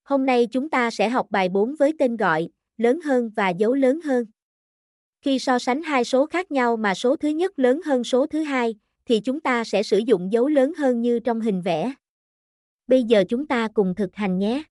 Hôm nay chúng ta sẽ học bài 4 với tên gọi, lớn hơn và dấu lớn hơn. Khi so sánh hai số khác nhau mà số thứ nhất lớn hơn số thứ hai, thì chúng ta sẽ sử dụng dấu lớn hơn như trong hình vẽ. Bây giờ chúng ta cùng thực hành nhé.